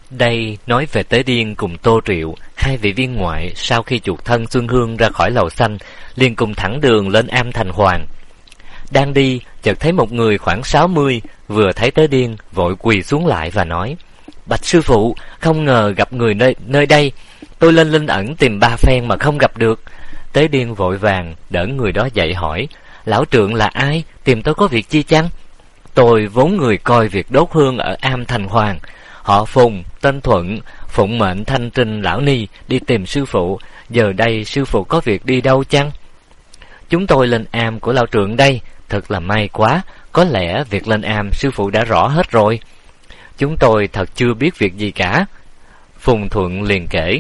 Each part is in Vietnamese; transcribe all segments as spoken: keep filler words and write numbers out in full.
Đây nói về Tế Điên cùng Tô Triệu, hai vị viên ngoại sau khi chuộc thân Xuân Hương ra khỏi lầu xanh, liền cùng thẳng đường lên Am Thành Hoàng. Đang đi, chợt thấy một người khoảng sáu mươi, vừa thấy Tế Điên, vội quỳ xuống lại và nói: Bạch sư phụ, không ngờ gặp người nơi, nơi đây. Tôi lên linh ẩn tìm ba phen mà không gặp được. Tế Điên vội vàng đỡ người đó dậy hỏi: Lão trượng là ai? Tìm tôi có việc chi chăng? Tôi vốn người coi việc đốt hương ở Am Thành Hoàng, họ Phùng, tên Thuận, phụng mệnh thanh trinh lão ni đi tìm sư phụ. Giờ đây sư phụ có việc đi đâu chăng? Chúng tôi lên am của lão trượng đây. Thật là may quá, có lẽ việc lên am sư phụ đã rõ hết rồi. Chúng tôi thật chưa biết việc gì cả. Phùng Thuận liền kể: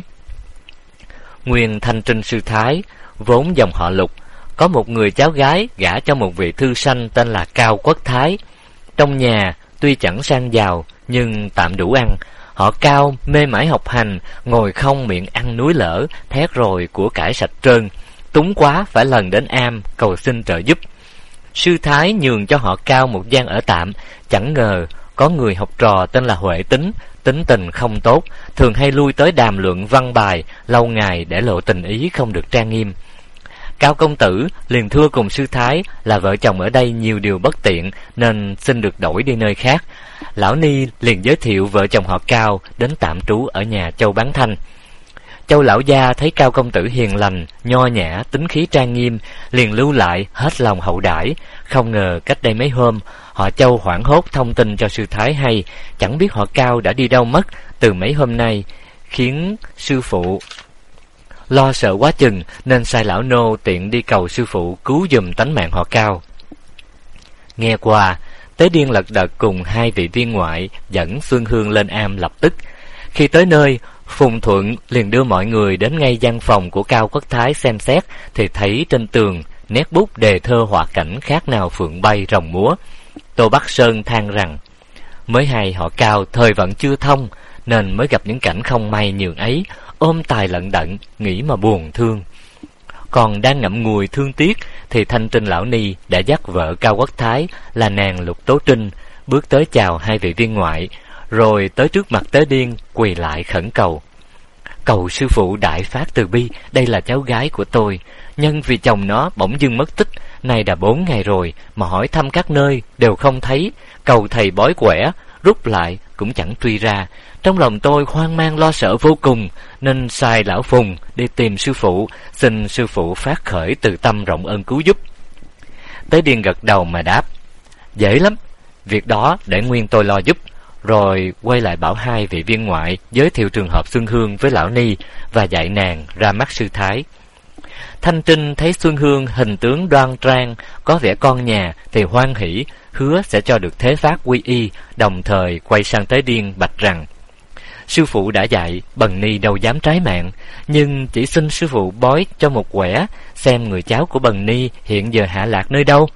Nguyên thanh trinh sư thái, vốn dòng họ Lục, có một người cháu gái gả cho một vị thư sanh tên là Cao Quốc Thái. Trong nhà tuy chẳng sang giàu nhưng tạm đủ ăn. Họ Cao mê mải học hành, ngồi không miệng ăn núi lở, thét rồi của cải sạch trơn. Túng quá phải lần đến am cầu xin trợ giúp. Sư Thái nhường cho họ Cao một gian ở tạm. Chẳng ngờ có người học trò tên là Huệ Tính, tính tình không tốt, thường hay lui tới đàm luận văn bài, lâu ngày để lộ tình ý không được trang nghiêm. Cao công tử liền thưa cùng sư Thái là vợ chồng ở đây nhiều điều bất tiện, nên xin được đổi đi nơi khác. Lão ni liền giới thiệu vợ chồng họ Cao đến tạm trú ở nhà Châu Bán Thanh. Châu lão gia thấy Cao công tử hiền lành, nho nhã, tính khí trang nghiêm, liền lưu lại hết lòng hậu đãi. Không ngờ cách đây mấy hôm, họ Châu hoảng hốt thông tin cho sư Thái hay, chẳng biết họ Cao đã đi đâu mất từ mấy hôm nay, khiến sư phụ lo sợ quá chừng, nên sai lão nô tiện đi cầu sư phụ cứu giùm tánh mạng họ Cao. Nghe qua, Tế Điên lật đật cùng hai vị viên ngoại dẫn Xuân Hương lên am lập tức. Khi tới nơi, Phùng Thuận liền đưa mọi người đến ngay văn phòng của Cao Quốc Thái xem xét, thì thấy trên tường nét bút đề thơ họa cảnh khác nào phượng bay rồng múa. Tô Bắc Sơn than rằng mới hay họ Cao thời vận chưa thông, nên mới gặp những cảnh không may nhường ấy, ôm tài lận đận, nghĩ mà buồn thương. Còn đang ngậm ngùi thương tiếc, thì thanh trinh lão ni đã dắt vợ Cao Quốc Thái là nàng Lục Tố Trinh bước tới chào hai vị viên ngoại, rồi tới trước mặt Tế Điên quỳ lại khẩn cầu: Cầu sư phụ đại phát từ bi, đây là cháu gái của tôi. Nhân vì chồng nó bỗng dưng mất tích, nay đã bốn ngày rồi mà hỏi thăm các nơi đều không thấy. Cầu thầy bói quẻ, rút lại cũng chẳng truy ra. Trong lòng tôi hoang mang lo sợ vô cùng, nên sai lão Phùng đi tìm sư phụ, xin sư phụ phát khởi từ tâm rộng ơn cứu giúp. Tế Điên gật đầu mà đáp: Dễ lắm, việc đó để nguyên tôi lo giúp. Rồi quay lại bảo hai vị viên ngoại giới thiệu trường hợp Xuân Hương với lão ni và dạy nàng ra mắt sư Thái. Thanh Trinh thấy Xuân Hương hình tướng đoan trang, có vẻ con nhà, thì hoan hỉ, hứa sẽ cho được thế phát quy y, đồng thời quay sang Tế Điên bạch rằng: Sư phụ đã dạy, bần ni đâu dám trái mạng, nhưng chỉ xin sư phụ bói cho một quẻ, xem người cháu của bần ni hiện giờ hạ lạc nơi đâu.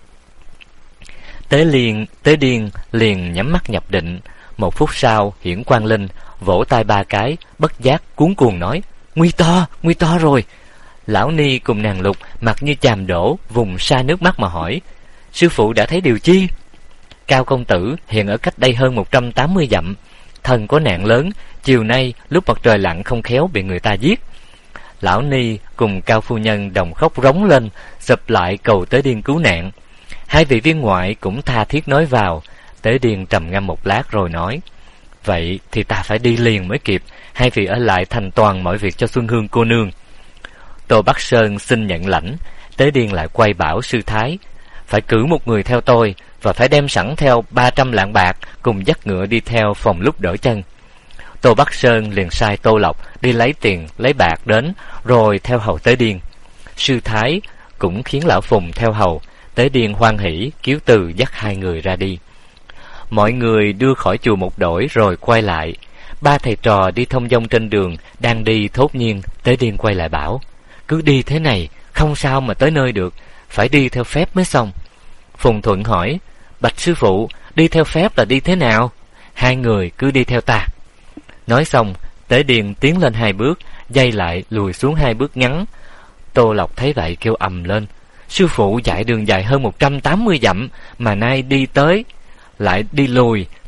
Tế liền, Tế Điên liền nhắm mắt nhập định. Một phút sau hiển quang linh, vỗ tay ba cái, bất giác cuống cuồng nói: Nguy to, nguy to rồi. Lão ni cùng nàng Lục mặt như chàm đổ, vùng xa nước mắt mà hỏi: Sư phụ đã thấy điều chi? Cao công tử hiện ở cách đây hơn một trăm tám mươi dặm, thần có nạn lớn, chiều nay lúc mặt trời lặn không khéo bị người ta giết. Lão ni cùng Cao phu nhân đồng khóc rống lên, sụp lại cầu Tế Điên cứu nạn. Hai vị viên ngoại cũng tha thiết nói vào. Tế Điên trầm ngâm một lát rồi nói: Vậy thì ta phải đi liền mới kịp, hai vị ở lại thành toàn mọi việc cho Xuân Hương cô nương. Tô Bắc Sơn xin nhận lãnh. Tế Điên lại quay bảo sư Thái: Phải cử một người theo tôi, và phải đem sẵn theo ba trăm lạng bạc, cùng dắt ngựa đi theo phòng lúc đỡ chân. Tô Bắc Sơn liền sai Tô Lộc đi lấy tiền lấy bạc đến, rồi theo hầu Tế Điên. Sư Thái cũng khiến lão Phùng theo hầu. Tế Điên hoan hỉ cứu từ dắt hai người ra đi. Mọi người đưa khỏi chùa một đổi rồi quay lại. Ba thầy trò đi thông dong trên đường, đang đi thốt nhiên Tế Điên quay lại bảo: Cứ đi thế này không sao mà tới nơi được, phải đi theo phép mới xong. Phùng Thuận hỏi: Bạch sư phụ, đi theo phép là đi thế nào? Hai người cứ đi theo ta. Nói xong, Tế Điên tiến lên hai bước, dây lại lùi xuống hai bước ngắn. Tô Lộc thấy vậy kêu ầm lên: Sư phụ dạy đường dài hơn một trăm tám mươi dặm, mà nay đi tới lại đi lùi,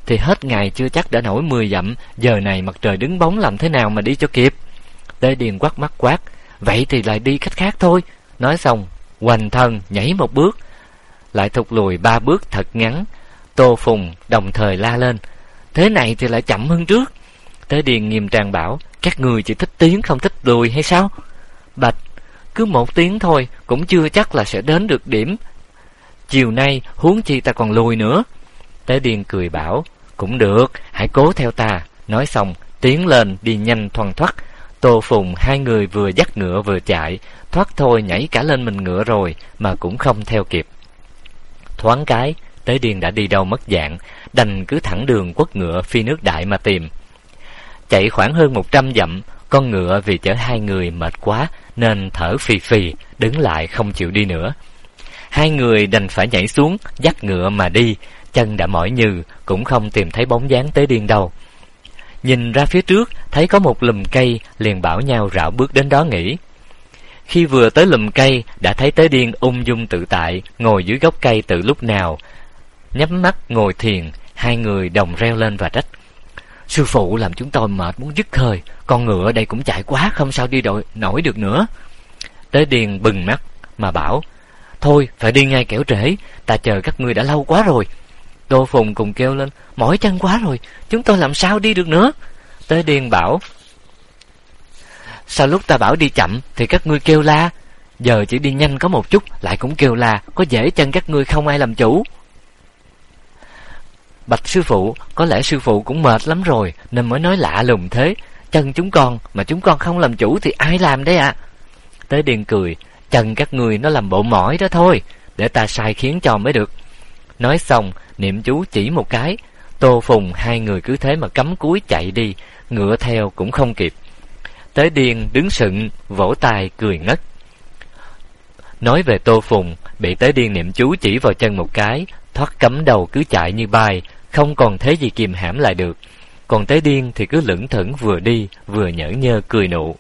thì hết ngày chưa chắc đã nổi mười dặm. Giờ này mặt trời đứng bóng, làm thế nào mà đi cho kịp? Tế Điền quắt mắt quát: vậy thì lại đi cách khác thôi. Nói xong hoành thân nhảy một bước, lại thụt lùi ba bước thật ngắn. Tô Phùng đồng thời la lên: thế này thì lại chậm hơn trước. Tế Điền nghiêm trang bảo: các người chỉ thích tiến không thích lùi hay sao? Bạch: cứ một tiếng thôi cũng chưa chắc là sẽ đến được điểm. Chiều nay huống chi ta còn lùi nữa. Tế Điền cười bảo: cũng được, hãy cố theo ta. Nói xong tiến lên đi nhanh thoăn thoắt. Tô Phùng hai người vừa dắt ngựa vừa chạy, thoát thôi nhảy cả lên mình ngựa rồi mà cũng không theo kịp. Thoáng cái Tế Điền đã đi đâu mất dạng, đành cứ thẳng đường quất ngựa phi nước Đại mà tìm. Chạy khoảng hơn một trăm dặm, con ngựa vì chở hai người mệt quá nên thở phì phì, đứng lại không chịu đi nữa. Hai người đành phải nhảy xuống dắt ngựa mà đi, chân đã mỏi nhừ, cũng không tìm thấy bóng dáng Tế Điền đâu. Nhìn ra phía trước thấy có một lùm cây, liền bảo nhau rảo bước đến đó nghỉ. Khi vừa tới lùm cây đã thấy Tế Điền ung dung tự tại ngồi dưới gốc cây từ lúc nào, nhắm mắt ngồi thiền. Hai người đồng reo lên và trách: sư phụ làm chúng tôi mệt muốn dứt hơi, con ngựa đây cũng chạy quá, không sao đi đội nổi được nữa. Tế Điền bừng mắt mà bảo: thôi phải đi ngay kẻo trễ, ta chờ các ngươi đã lâu quá rồi. Tô Phùng cùng kêu lên: mỏi chân quá rồi, chúng tôi làm sao đi được nữa. Tế Điền bảo: sao lúc ta bảo đi chậm thì các ngươi kêu la, giờ chỉ đi nhanh có một chút lại cũng kêu la, có dễ chân các ngươi không ai làm chủ. Bạch sư phụ, có lẽ sư phụ cũng mệt lắm rồi nên mới nói lạ lùng thế. Chân chúng con mà chúng con không làm chủ thì ai làm đấy ạ? À? Tế Điền cười: chân các ngươi nó làm bộ mỏi đó thôi, để ta sai khiến cho mới được. Nói xong niệm chú chỉ một cái, Tô Phùng hai người cứ thế mà cắm cúi chạy đi, ngựa theo cũng không kịp. Tế Điền đứng sững vỗ tay cười ngất. Nói về Tô Phùng, bị Tế Điền niệm chú chỉ vào chân một cái, thoát cắm đầu cứ chạy như bay, không còn thế gì kìm hãm lại được. Còn Tế Điền thì cứ lững thững vừa đi vừa nhỡ nhơ cười nụ.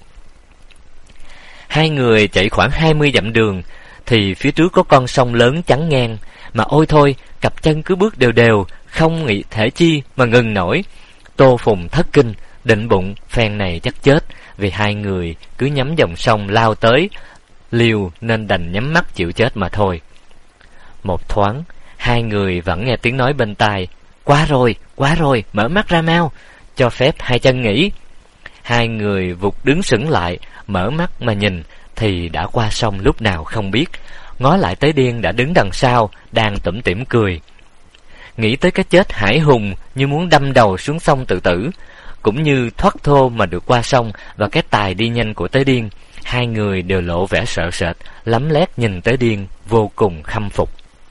Hai người chạy khoảng hai mươi dặm đường thì phía trước có con sông lớn chắn ngang, mà ôi thôi, cặp chân cứ bước đều đều, không nghĩ thể chi mà ngừng nổi. Tô Phùng thất kinh, định bụng phen này chắc chết, vì hai người cứ nhắm dòng sông lao tới, liều nên đành nhắm mắt chịu chết mà thôi. Một thoáng, hai người vẫn nghe tiếng nói bên tai: quá rồi, quá rồi, mở mắt ra mau, cho phép hai chân nghỉ. Hai người vụt đứng sững lại, mở mắt mà nhìn thì đã qua sông lúc nào không biết. Ngó lại Tế Điền đã đứng đằng sau, đang tủm tỉm cười. Nghĩ tới cái chết hải hùng như muốn đâm đầu xuống sông tự tử, cũng như thoát thô mà được qua sông, và cái tài đi nhanh của Tế Điền, hai người đều lộ vẻ sợ sệt, lấm lét nhìn Tế Điền vô cùng khâm phục.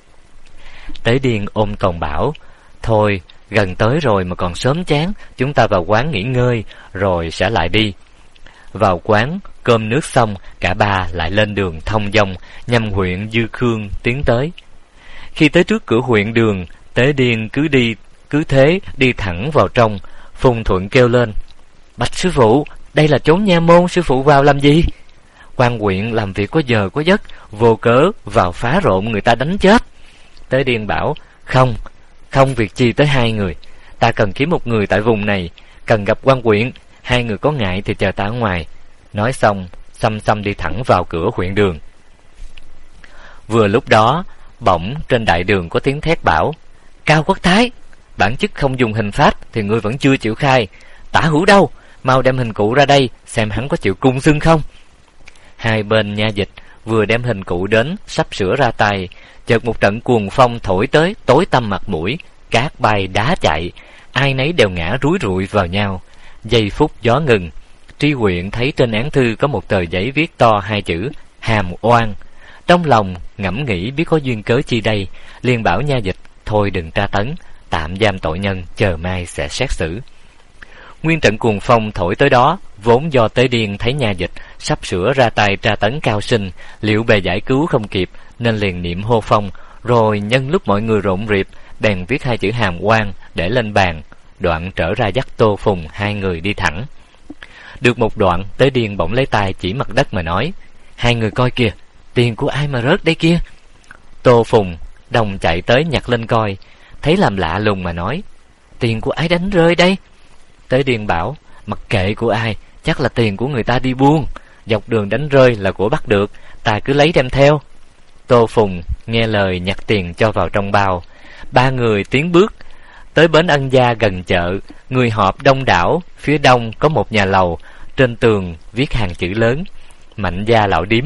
Tế Điền ôm tồn bảo: thôi, gần tới rồi mà còn sớm chán, chúng ta vào quán nghỉ ngơi rồi sẽ lại đi. Vào quán cơm nước xong, cả ba lại lên đường thông dong nhằm huyện Dư Khương tiến tới. Khi tới trước cửa huyện đường, Tế Điền cứ đi cứ thế đi thẳng vào trong. Phùng Thuận kêu lên: bạch sư phụ, đây là chốn nha môn, sư phụ vào làm gì? Quan huyện làm việc có giờ có giấc, vô cớ vào phá rộn người ta đánh chết. Tế Điền bảo: không, không việc chi tới hai người, ta cần kiếm một người tại vùng này, cần gặp quan huyện, hai người có ngại thì chờ ta ở ngoài. Nói xong xăm xăm đi thẳng vào cửa huyện đường. Vừa lúc đó bỗng trên đại đường có tiếng thét bảo: Cao Quốc Thái, bản chức không dùng hình pháp thì ngươi vẫn chưa chịu khai. Tả Hữu đâu, mau đem hình cụ ra đây, xem hắn có chịu cung xưng không. Hai bên nha dịch vừa đem hình cụ đến, sắp sửa ra tay, chợt một trận cuồng phong thổi tới, tối tăm mặt mũi, cát bay đá chạy, ai nấy đều ngã rúi rụi vào nhau. Giây phút gió ngừng, Tri Huyện thấy trên án thư có một tờ giấy viết to hai chữ hàm oan. Trong lòng ngẫm nghĩ biết có duyên cớ chi đây, liền bảo nha dịch thôi đừng tra tấn, tạm giam tội nhân, chờ mai sẽ xét xử. Nguyên trận cuồng phong thổi tới đó vốn do Tế Điền thấy nha dịch sắp sửa ra tay tra tấn Cao Sinh, liệu bề giải cứu không kịp, nên liền niệm hô phong, rồi nhân lúc mọi người rộn rịp bèn viết hai chữ hàm oan để lên bàn, đoạn trở ra dắt Tô Phùng hai người đi thẳng. Được một đoạn, Tế Điền bỗng lấy tay chỉ mặt đất mà nói: hai người coi kìa, tiền của ai mà rớt đây kia. Tô Phùng đồng chạy tới nhặt lên coi, thấy làm lạ lùng mà nói: tiền của ai đánh rơi đây? Tế Điên bảo, mặc kệ của ai, chắc là tiền của người ta đi buôn. Dọc đường đánh rơi là của bắt được, ta cứ lấy đem theo. Tô Phùng nghe lời nhặt tiền cho vào trong bao. Ba người tiến bước tới bến Ân Gia gần chợ. Người họp đông đảo. Phía đông có một nhà lầu, trên tường viết hàng chữ lớn: Mạnh Gia Lão Điếm.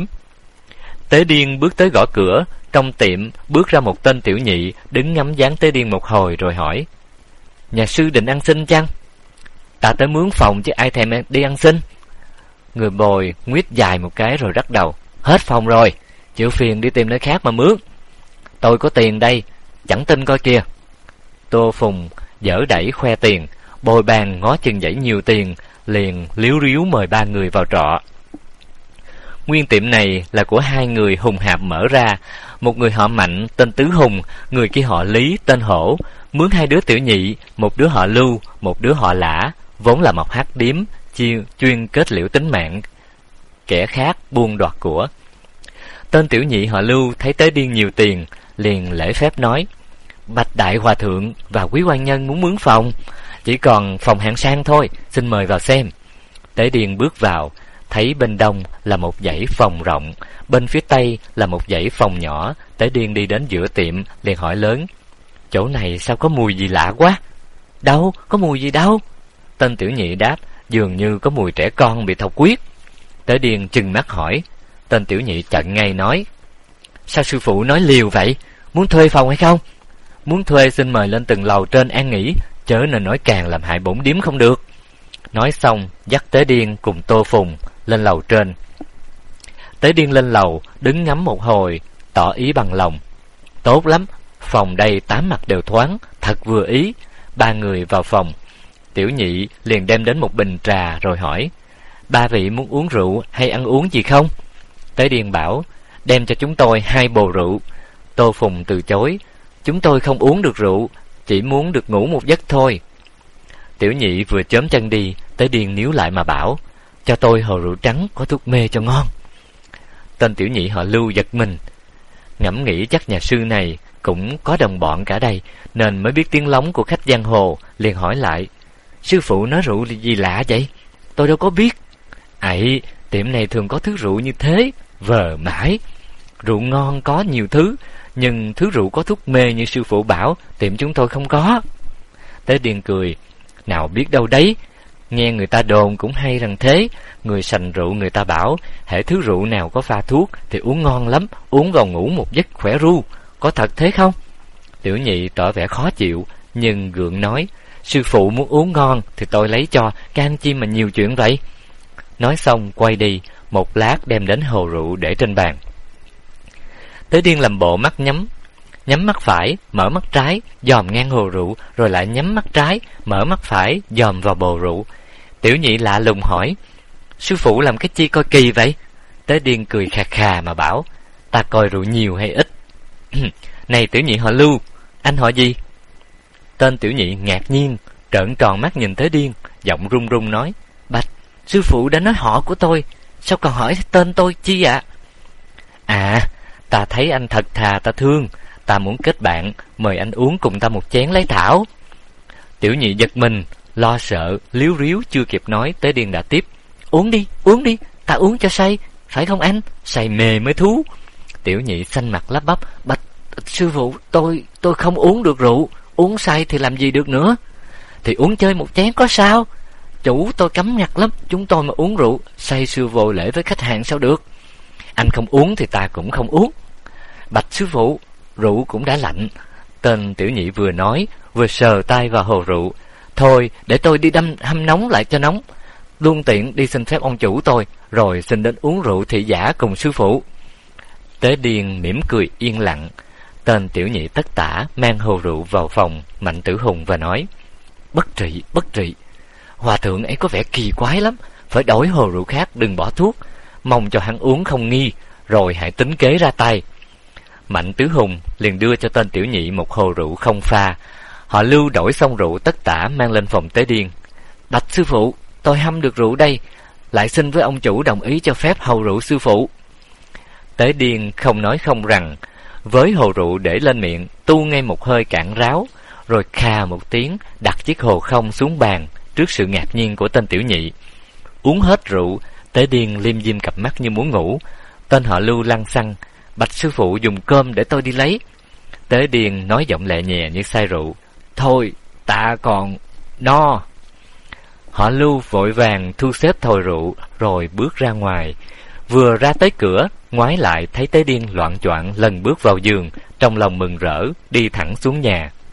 Tế Điên bước tới gõ cửa. Trong tiệm bước ra một tên tiểu nhị, đứng ngắm dáng Tế Điên một hồi rồi hỏi: Nhà sư định ăn xin chăng? Ta tới mướn phòng chứ ai thèm đi ăn xin. Người bồi nguyết dài một cái rồi rắc đầu: Hết phòng rồi, chịu phiền đi tìm nơi khác mà mướn. Tôi có tiền đây, chẳng tin coi kìa. Tô Phùng dở đẩy khoe tiền. Bồi bàn ngó chừng dãy nhiều tiền, liền líu ríu mời ba người vào trọ. Nguyên tiệm này là của hai người hùng hạp mở ra. Một người họ Mạnh tên Tứ Hùng, người kia họ Lý tên Hổ. Mướn hai đứa tiểu nhị, một đứa họ Lưu, một đứa họ Lã, vốn là một hát điếm chuyên, chuyên kết liễu tính mạng kẻ khác buôn đoạt của. Tên tiểu nhị họ Lưu thấy Tế Điên nhiều tiền, liền lễ phép nói: Bạch đại hòa thượng và quý quan nhân muốn mướn phòng, chỉ còn phòng hạng sang thôi, xin mời vào xem. Tế Điên bước vào, thấy bên đông là một dãy phòng rộng, bên phía tây là một dãy phòng nhỏ. Tế Điên đi đến giữa tiệm, liền hỏi lớn: Chỗ này sao có mùi gì lạ quá? Đâu, có mùi gì đâu? Tên tiểu nhị đáp: Dường như có mùi trẻ con bị thọc quyết. Tế Điên trừng mắt hỏi. Tên tiểu nhị chận ngay nói: Sao sư phụ nói liều vậy? Muốn thuê phòng hay không? Muốn thuê xin mời lên từng lầu trên an nghỉ, chớ nên nói càng làm hại bổn điếm không được. Nói xong dắt Tế Điên cùng Tô Phùng lên lầu trên. Tế Điên lên lầu, đứng ngắm một hồi, tỏ ý bằng lòng: Tốt lắm, phòng đây tám mặt đều thoáng, thật vừa ý. Ba người vào phòng. Tiểu nhị liền đem đến một bình trà rồi hỏi: Ba vị muốn uống rượu hay ăn uống gì không? Tế Điên bảo: Đem cho chúng tôi hai bồ rượu. Tô Phùng từ chối: Chúng tôi không uống được rượu, chỉ muốn được ngủ một giấc thôi. Tiểu nhị vừa chớm chân đi, Tế Điên níu lại mà bảo: Cho tôi hồ rượu trắng có thuốc mê cho ngon. Tên tiểu nhị họ Lưu giật mình, ngẫm nghĩ chắc nhà sư này cũng có đồng bọn cả đây, nên mới biết tiếng lóng của khách giang hồ, liền hỏi lại: Sư phụ nói rượu gì lạ vậy? Tôi đâu có biết. Ấy, tiệm này thường có thứ rượu như thế, vờ mãi. Rượu ngon có nhiều thứ, nhưng thứ rượu có thuốc mê như sư phụ bảo, tiệm chúng tôi không có. Tế Điên cười: Nào biết đâu đấy, nghe người ta đồn cũng hay rằng thế. Người sành rượu người ta bảo, hễ thứ rượu nào có pha thuốc thì uống ngon lắm, uống vào ngủ một giấc khỏe ru. Có thật thế không? Tiểu nhị tỏ vẻ khó chịu, nhưng gượng nói: Sư phụ muốn uống ngon thì tôi lấy cho, can chi mà nhiều chuyện vậy. Nói xong quay đi, một lát đem đến hồ rượu để trên bàn. Tế Điên làm bộ mắt nhắm, nhắm mắt phải, mở mắt trái, dòm ngang hồ rượu, rồi lại nhắm mắt trái, mở mắt phải, dòm vào bồ rượu. Tiểu nhị lạ lùng hỏi: Sư phụ làm cái chi coi kỳ vậy? Tế Điên cười khà khà mà bảo: Ta coi rượu nhiều hay ít. Này tiểu nhị họ Lưu, anh họ gì? Tên tiểu nhị ngạc nhiên, trợn tròn mắt nhìn Tế Điên, giọng run run nói: Bạch, sư phụ đã nói họ của tôi, sao còn hỏi tên tôi chi ạ? À, ta thấy anh thật thà, ta thương, ta muốn kết bạn, mời anh uống cùng ta một chén lấy thảo. Tiểu nhị giật mình, lo sợ, líu ríu chưa kịp nói, Tế Điên đã tiếp: Uống đi, uống đi, ta uống cho say, phải không anh? Say mê mới thú. Tiểu nhị xanh mặt lắp bắp: Bạch sư phụ, tôi tôi không uống được rượu, uống say thì làm gì được nữa. Thì uống chơi một chén có sao? Chủ tôi cấm ngặt lắm, chúng tôi mà uống rượu, say sưa vô lễ với khách hàng sao được? Anh không uống thì ta cũng không uống. Bạch sư phụ, rượu cũng đã lạnh. Tên tiểu nhị vừa nói, vừa sờ tay vào hồ rượu. Thôi, để tôi đi đâm hâm nóng lại cho nóng. Luôn tiện đi xin phép ông chủ tôi, rồi xin đến uống rượu thị giả cùng sư phụ. Tế Điên mỉm cười yên lặng. Tên tiểu nhị tất tả mang hồ rượu vào phòng Mạnh Tử Hùng và nói: Bất trị, bất trị. Hòa thượng ấy có vẻ kỳ quái lắm, phải đổi hồ rượu khác, đừng bỏ thuốc. Mong cho hắn uống không nghi, rồi hãy tính kế ra tay. Mạnh Tử Hùng liền đưa cho tên tiểu nhị một hồ rượu không pha. Họ Lưu đổi xong rượu tất tả mang lên phòng Tế Điên. Bạch sư phụ, tôi hâm được rượu đây, lại xin với ông chủ đồng ý cho phép hầu rượu sư phụ. Tế Điên không nói không rằng, với hồ rượu để lên miệng, tu ngay một hơi cạn ráo, rồi khà một tiếng đặt chiếc hồ không xuống bàn trước sự ngạc nhiên của tên tiểu nhị. Uống hết rượu, Tế Điên liêm diêm cặp mắt như muốn ngủ. Tên họ Lưu lăng xăng: "Bạch sư phụ dùng cơm để tôi đi lấy." Tế Điên nói giọng lẹ nhẹ như say rượu: "Thôi, tạ còn no." Họ Lưu vội vàng thu xếp thồi rượu rồi bước ra ngoài. Vừa ra tới cửa, ngoái lại thấy Tế Điên loạng choạng lần bước vào giường, trong lòng mừng rỡ đi thẳng xuống nhà.